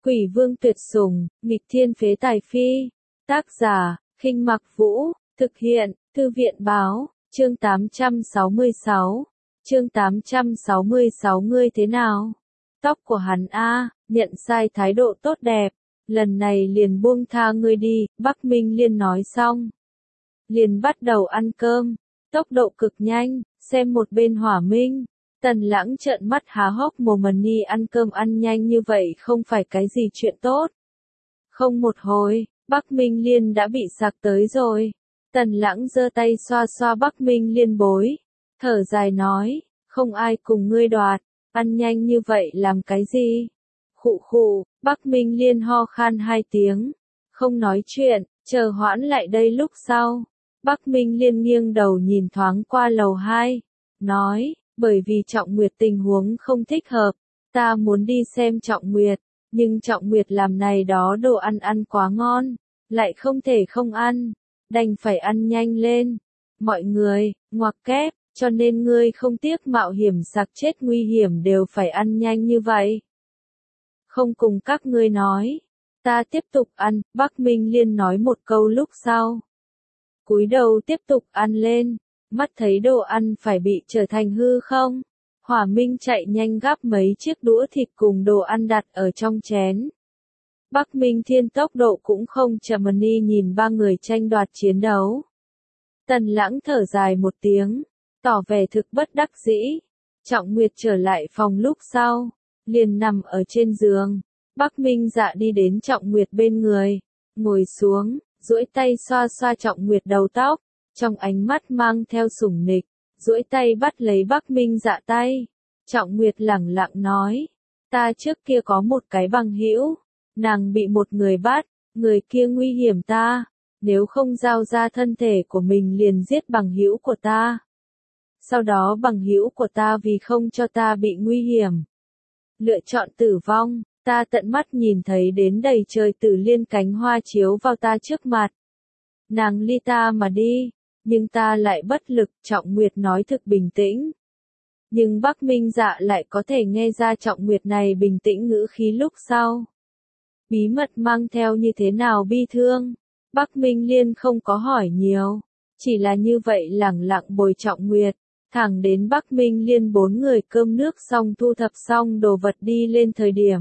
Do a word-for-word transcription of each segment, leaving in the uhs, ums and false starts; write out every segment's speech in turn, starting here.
Quỷ vương tuyệt sủng, nghịch thiên phế tài phi. Tác giả, Khinh Mặc Vũ, thực hiện, Thư viện báo, chương tám trăm sáu mươi sáu. Chương tám trăm sáu mươi sáu ngươi thế nào? Tóc của hắn a, nhận sai thái độ tốt đẹp, lần này liền buông tha ngươi đi, Bắc Minh Liên nói xong. Liền bắt đầu ăn cơm, tốc độ cực nhanh, xem một bên Hỏa Minh. Tần Lãng trợn mắt há hốc mồm, Ni ăn cơm ăn nhanh như vậy không phải cái gì chuyện tốt. Không một hồi, Bắc Minh Liên đã bị sặc tới rồi. Tần Lãng giơ tay xoa xoa Bắc Minh Liên bối, thở dài nói, không ai cùng ngươi đoạt, ăn nhanh như vậy làm cái gì? Khụ khụ, Bắc Minh Liên ho khan hai tiếng, không nói chuyện, chờ hoãn lại đây lúc sau. Bắc Minh Liên nghiêng đầu nhìn thoáng qua lầu hai, nói, bởi vì Trọng Nguyệt tình huống không thích hợp, ta muốn đi xem Trọng Nguyệt, nhưng Trọng Nguyệt làm này đó đồ ăn ăn quá ngon, lại không thể không ăn, đành phải ăn nhanh lên. Mọi người, ngoặc kép, cho nên ngươi không tiếc mạo hiểm sặc chết nguy hiểm đều phải ăn nhanh như vậy. Không cùng các ngươi nói, ta tiếp tục ăn, Bắc Minh Liên nói một câu lúc sau. Cúi đầu tiếp tục ăn lên, mắt thấy đồ ăn phải bị trở thành hư không. Hỏa Minh chạy nhanh gắp mấy chiếc đũa thịt cùng đồ ăn đặt ở trong chén. Bắc Minh Thiên tốc độ cũng không chậm, Ni nhìn ba người tranh đoạt chiến đấu. Tần Lãng thở dài một tiếng, tỏ vẻ thực bất đắc dĩ. Trọng Nguyệt trở lại phòng lúc sau, liền nằm ở trên giường. Bắc Minh Dạ đi đến Trọng Nguyệt bên người, ngồi xuống, duỗi tay xoa xoa Trọng Nguyệt đầu tóc, trong ánh mắt mang theo sủng nịch, duỗi tay bắt lấy Bắc Minh Dạ tay. Trọng Nguyệt lẳng lặng nói, ta trước kia có một cái bằng hữu, nàng bị một người bắt, người kia nguy hiểm ta, nếu không giao ra thân thể của mình liền giết bằng hữu của ta. Sau đó bằng hữu của ta vì không cho ta bị nguy hiểm, lựa chọn tử vong, ta tận mắt nhìn thấy đến đầy trời tử liên cánh hoa chiếu vào ta trước mặt. Nàng ly ta mà đi, nhưng ta lại bất lực, Trọng Nguyệt nói thực bình tĩnh. Nhưng Bắc Minh Dạ lại có thể nghe ra Trọng Nguyệt này bình tĩnh ngữ khí lúc sau. Bí mật mang theo như thế nào bi thương, Bắc Minh Liên không có hỏi nhiều, chỉ là như vậy lẳng lặng bồi Trọng Nguyệt, thẳng đến Bắc Minh Liên bốn người cơm nước xong thu thập xong đồ vật đi lên thời điểm.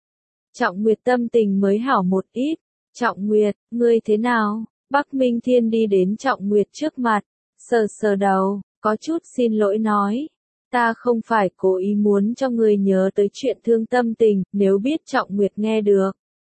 Trọng Nguyệt tâm tình mới hảo một ít. Trọng Nguyệt, ngươi thế nào? Bắc Minh Thiên đi đến Trọng Nguyệt trước mặt, sờ sờ đầu, có chút xin lỗi nói. Ta không phải cố ý muốn cho ngươi nhớ tới chuyện thương tâm tình, nếu biết Trọng Nguyệt nghe được.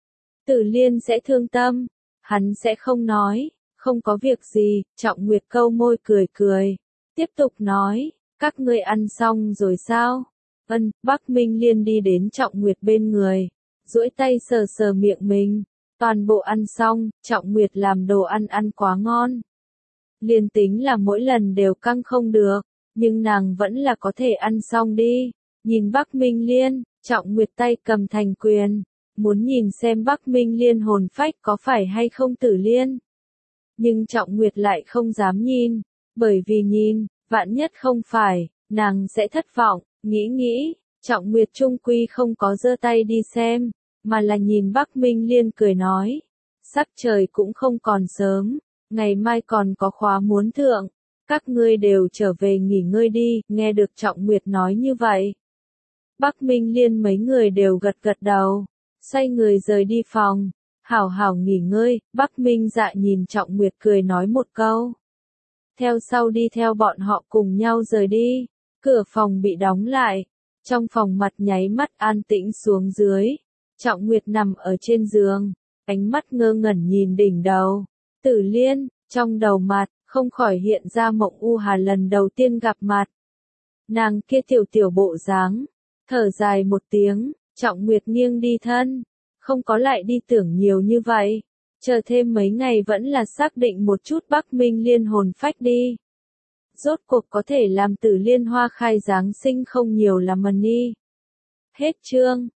Tử Liên sẽ thương tâm, hắn sẽ không nói, không có việc gì, Trọng Nguyệt câu môi cười cười. Tiếp tục nói, các ngươi ăn xong rồi sao? Ân, Bắc Minh Liên đi đến Trọng Nguyệt bên người, duỗi tay sờ sờ miệng mình. Toàn bộ ăn xong, Trọng Nguyệt làm đồ ăn ăn quá ngon. Liên tính là mỗi lần đều căng không được, nhưng nàng vẫn là có thể ăn xong đi. Nhìn Bắc Minh Liên, Trọng Nguyệt tay cầm thành quyền, muốn nhìn xem Bắc Minh Liên hồn phách có phải hay không tử liên. Nhưng Trọng Nguyệt lại không dám nhìn, bởi vì nhìn, vạn nhất không phải, nàng sẽ thất vọng, nghĩ nghĩ, Trọng Nguyệt trung quy không có giơ tay đi xem, mà là nhìn Bắc Minh Liên cười nói, sắc trời cũng không còn sớm, ngày mai còn có khóa muốn thượng, các ngươi đều trở về nghỉ ngơi đi, nghe được Trọng Nguyệt nói như vậy. Bắc Minh Liên mấy người đều gật gật đầu, xoay người rời đi phòng, hảo hảo nghỉ ngơi, Bắc Minh Dạ nhìn Trọng Nguyệt cười nói một câu. Theo sau đi theo bọn họ cùng nhau rời đi, cửa phòng bị đóng lại, trong phòng mặt nháy mắt an tĩnh xuống dưới. Trọng Nguyệt nằm ở trên giường, ánh mắt ngơ ngẩn nhìn đỉnh đầu. Tử Liên, trong đầu mặt, không khỏi hiện ra Mộng U Hà lần đầu tiên gặp mặt. Nàng kia tiểu tiểu bộ dáng, thở dài một tiếng, Trọng Nguyệt nghiêng đi thân, không có lại đi tưởng nhiều như vậy. Chờ thêm mấy ngày vẫn là xác định một chút Bắc Minh Liên hồn phách đi. Rốt cuộc có thể làm Tử Liên hoa khai Giáng sinh không nhiều là Ni. Hết chương.